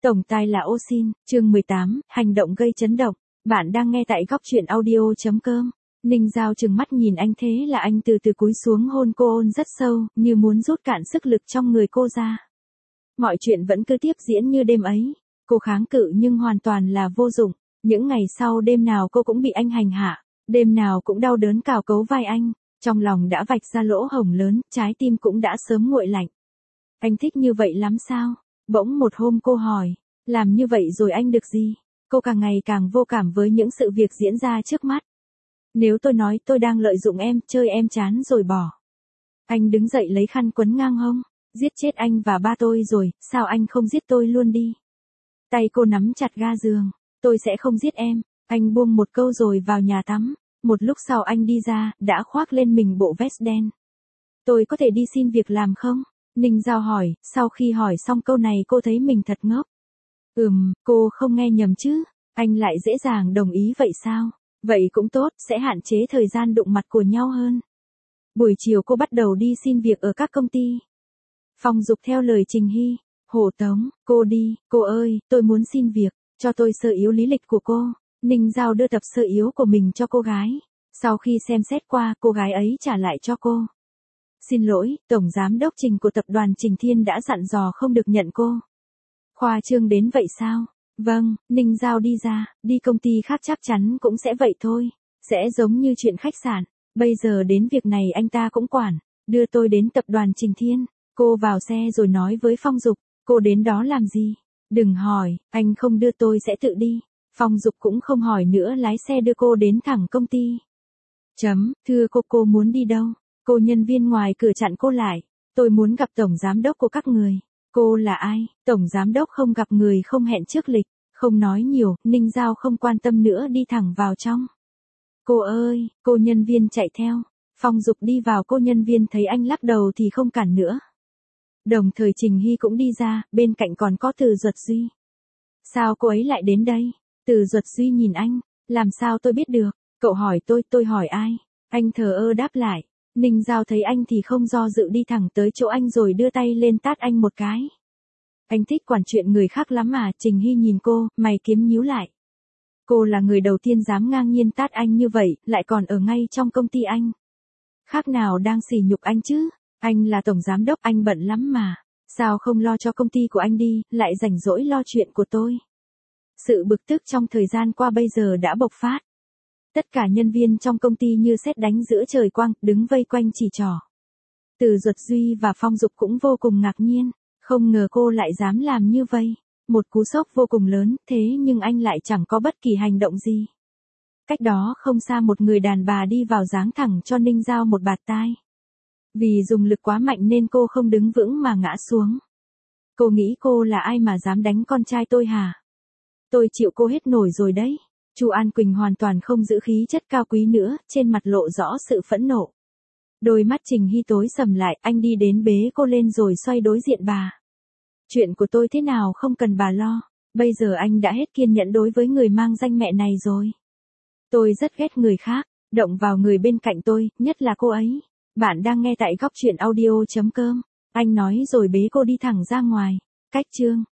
Tổng tài là ô xin, chương 18, hành động gây chấn động. Bạn đang nghe tại góc truyện audio.com. Ninh Giao trừng mắt nhìn anh, thế là anh từ từ cúi xuống hôn cô, ôn rất sâu, như muốn rút cạn sức lực trong người cô ra. Mọi chuyện vẫn cứ tiếp diễn như đêm ấy. Cô kháng cự nhưng hoàn toàn là vô dụng. Những ngày sau đêm nào cô cũng bị anh hành hạ, đêm nào cũng đau đớn cào cấu vai anh. Trong lòng đã vạch ra lỗ hổng lớn, trái tim cũng đã sớm nguội lạnh. Anh thích như vậy lắm sao? Bỗng một hôm cô hỏi, làm như vậy rồi anh được gì? Cô càng ngày càng vô cảm với những sự việc diễn ra trước mắt. Nếu tôi nói tôi đang lợi dụng em, chơi em chán rồi bỏ. Anh đứng dậy lấy khăn quấn ngang hông, giết chết anh và ba tôi rồi, sao anh không giết tôi luôn đi? Tay cô nắm chặt ga giường, tôi sẽ không giết em. Anh buông một câu rồi vào nhà tắm. Một lúc sau anh đi ra, đã khoác lên mình bộ vest đen. Tôi có thể đi xin việc làm không? Ninh Giao hỏi, sau khi hỏi xong câu này cô thấy mình thật ngốc. Cô không nghe nhầm chứ, anh lại dễ dàng đồng ý vậy sao? Vậy cũng tốt, sẽ hạn chế thời gian đụng mặt của nhau hơn. Buổi chiều cô bắt đầu đi xin việc ở các công ty. Phong Dục theo lời Trình Hy, hộ tống, cô đi, cô ơi, tôi muốn xin việc, cho tôi sơ yếu lý lịch của cô. Ninh Giao đưa tập sơ yếu của mình cho cô gái. Sau khi xem xét qua, cô gái ấy trả lại cho cô. Xin lỗi, Tổng Giám đốc Trình của tập đoàn Trình Thiên đã dặn dò không được nhận cô. Khoa trương đến vậy sao? Vâng, Ninh Giao đi ra, đi công ty khác chắc chắn cũng sẽ vậy thôi. Sẽ giống như chuyện khách sạn. Bây giờ đến việc này anh ta cũng quản. Đưa tôi đến tập đoàn Trình Thiên. Cô vào xe rồi nói với Phong Dục, cô đến đó làm gì? Đừng hỏi, anh không đưa tôi sẽ tự đi. Phong Dục cũng không hỏi nữa, lái xe đưa cô đến thẳng công ty. Thưa cô muốn đi đâu? Cô nhân viên ngoài cửa chặn cô lại. Tôi muốn gặp tổng giám đốc của các người. Cô là ai? Tổng giám đốc không gặp người không hẹn trước lịch. Không nói nhiều, Ninh Giao không quan tâm nữa, đi thẳng vào trong. Cô ơi, cô nhân viên chạy theo. Phong Dục đi vào, cô nhân viên thấy anh lắc đầu thì không cản nữa. Đồng thời Trình Hy cũng đi ra, bên cạnh còn có Từ Duật Duy. Sao cô ấy lại đến đây? Từ Duật Duy nhìn anh, làm sao tôi biết được? Cậu hỏi tôi hỏi ai? Anh thờ ơ đáp lại. Ninh Giao thấy anh thì không do dự đi thẳng tới chỗ anh rồi đưa tay lên tát anh một cái. Anh thích quản chuyện người khác lắm à? Trình Hy nhìn cô, mày kiếm nhíu lại. Cô là người đầu tiên dám ngang nhiên tát anh như vậy, lại còn ở ngay trong công ty anh. Khác nào đang sỉ nhục anh chứ? Anh là tổng giám đốc, anh bận lắm mà. Sao không lo cho công ty của anh đi, lại rảnh rỗi lo chuyện của tôi? Sự bực tức trong thời gian qua bây giờ đã bộc phát. Tất cả nhân viên trong công ty như sét đánh giữa trời quang, đứng vây quanh chỉ trỏ. Từ Duật Duy và Phong Dục cũng vô cùng ngạc nhiên, không ngờ cô lại dám làm như vậy. Một cú sốc vô cùng lớn, thế nhưng anh lại chẳng có bất kỳ hành động gì. Cách đó không xa một người đàn bà đi vào giáng thẳng cho Ninh Giao một bạt tai. Vì dùng lực quá mạnh nên cô không đứng vững mà ngã xuống. Cô nghĩ cô là ai mà dám đánh con trai tôi hả? Tôi chịu cô hết nổi rồi đấy. Chu An Quỳnh hoàn toàn không giữ khí chất cao quý nữa, trên mặt lộ rõ sự phẫn nộ. Đôi mắt Trình Hy tối sầm lại, anh đi đến bế cô lên rồi xoay đối diện bà. Chuyện của tôi thế nào không cần bà lo, bây giờ anh đã hết kiên nhẫn đối với người mang danh mẹ này rồi. Tôi rất ghét người khác, động vào người bên cạnh tôi, nhất là cô ấy. Bạn đang nghe tại góc truyện audio.com. Anh nói rồi bế cô đi thẳng ra ngoài. Cách chương